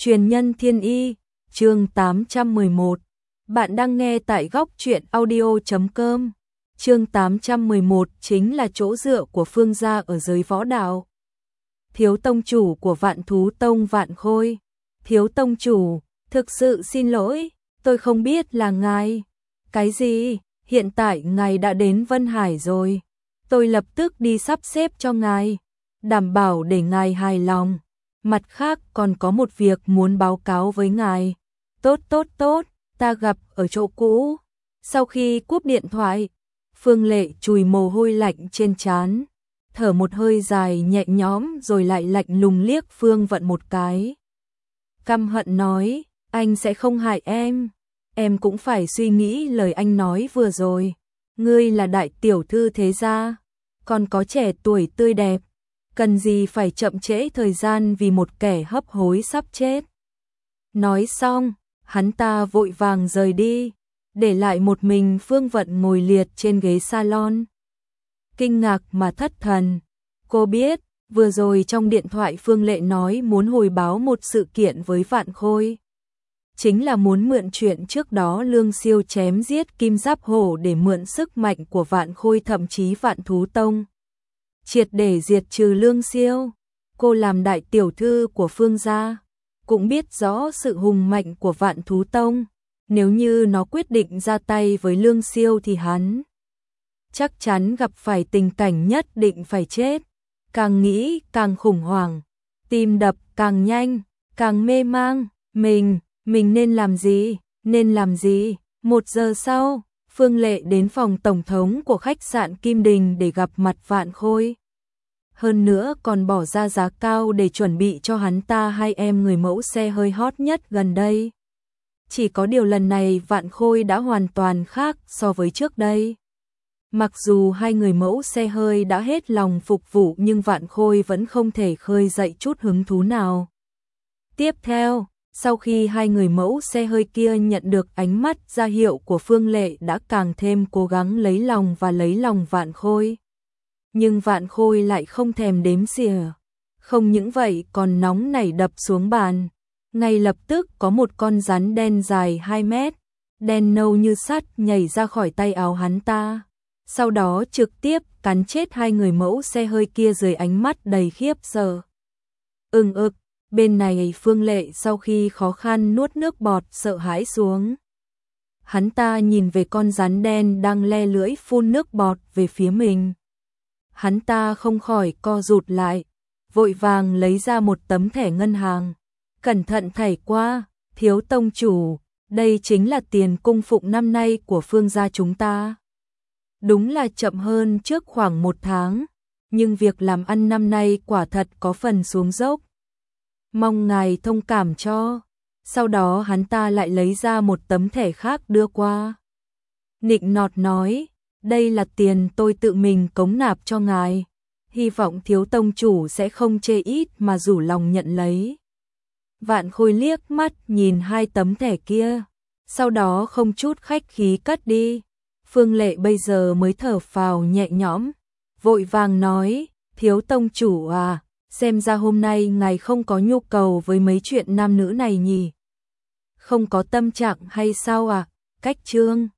Truyền nhân thiên y, chương 811. Bạn đang nghe tại góc truyện audio.com. Chương 811 chính là chỗ dựa của Phương gia ở giới võ đạo. Thiếu tông chủ của Vạn Thú Tông Vạn Khôi. Thiếu tông chủ, thực sự xin lỗi, tôi không biết là ngài. Cái gì? Hiện tại ngài đã đến Vân Hải rồi. Tôi lập tức đi sắp xếp cho ngài, đảm bảo để ngài hài lòng. Mặt khác còn có một việc muốn báo cáo với ngài. Tốt, ta gặp ở chỗ cũ. Sau khi cúp điện thoại, Phương Lệ chùi mồ hôi lạnh trên trán, thở một hơi dài nhẹ nhõm rồi lại lạnh lùng liếc Phương Vận một cái. Căm hận nói, anh sẽ không hại em cũng phải suy nghĩ lời anh nói vừa rồi. Ngươi là đại tiểu thư thế gia, còn có trẻ tuổi tươi đẹp, cần gì phải chậm trễ thời gian vì một kẻ hấp hối sắp chết. Nói xong, hắn ta vội vàng rời đi, để lại một mình Phương Vận ngồi liệt trên ghế salon. Kinh ngạc mà thất thần, cô biết, vừa rồi trong điện thoại Phương Lệ nói muốn hồi báo một sự kiện với Vạn Khôi. Chính là muốn mượn chuyện trước đó Lương Siêu chém giết Kim Giáp Hổ để mượn sức mạnh của Vạn Khôi thậm chí Vạn Thú Tông. Triệt để diệt trừ Lương Siêu. Cô làm đại tiểu thư của Phương gia, cũng biết rõ sự hùng mạnh của Vạn Thú Tông. Nếu như nó quyết định ra tay với Lương Siêu thì hắn chắc chắn gặp phải tình cảnh nhất định phải chết. Càng nghĩ càng khủng hoảng, tim đập càng nhanh, càng mê mang. Mình nên làm gì? 1 giờ sau, Phương Lệ đến phòng tổng thống của khách sạn Kim Đình để gặp mặt Vạn Khôi. Hơn nữa còn bỏ ra giá cao để chuẩn bị cho hắn ta 2 em người mẫu xe hơi hot nhất gần đây. Chỉ có điều lần này Vạn Khôi đã hoàn toàn khác so với trước đây. Mặc dù 2 người mẫu xe hơi đã hết lòng phục vụ nhưng Vạn Khôi vẫn không thể khơi dậy chút hứng thú nào. Tiếp theo, sau khi 2 người mẫu xe hơi kia nhận được ánh mắt ra hiệu của Phương Lệ đã càng thêm cố gắng lấy lòng Vạn Khôi. Nhưng Vạn Khôi lại không thèm đếm xỉa. Không những vậy còn nóng nảy đập xuống bàn. Ngay lập tức có một con rắn đen dài 2 mét, đen nâu như sắt nhảy ra khỏi tay áo hắn ta. Sau đó trực tiếp cắn chết 2 người mẫu xe hơi kia dưới ánh mắt đầy khiếp sợ. Bên này Phương Lệ sau khi khó khăn nuốt nước bọt sợ hãi xuống. Hắn ta nhìn về con rắn đen đang le lưỡi phun nước bọt về phía mình. Hắn ta không khỏi co rụt lại, vội vàng lấy ra một tấm thẻ ngân hàng. Cẩn thận thảy qua, thiếu tông chủ, đây chính là tiền cung phụng năm nay của Phương gia chúng ta. Đúng là chậm hơn trước khoảng 1 tháng, nhưng việc làm ăn năm nay quả thật có phần xuống dốc. Mong ngài thông cảm cho. Sau đó hắn ta lại lấy ra một tấm thẻ khác đưa qua. Nịnh nọt nói, đây là tiền tôi tự mình cống nạp cho ngài. Hy vọng thiếu tông chủ sẽ không chê ít mà rủ lòng nhận lấy. Vạn Khôi liếc mắt nhìn 2 tấm thẻ kia, sau đó không chút khách khí cất đi. Phương Lệ bây giờ mới thở phào nhẹ nhõm, vội vàng nói, thiếu tông chủ à, xem ra hôm nay ngài không có nhu cầu với mấy chuyện nam nữ này nhỉ? Không có tâm trạng hay sao à? Cách chương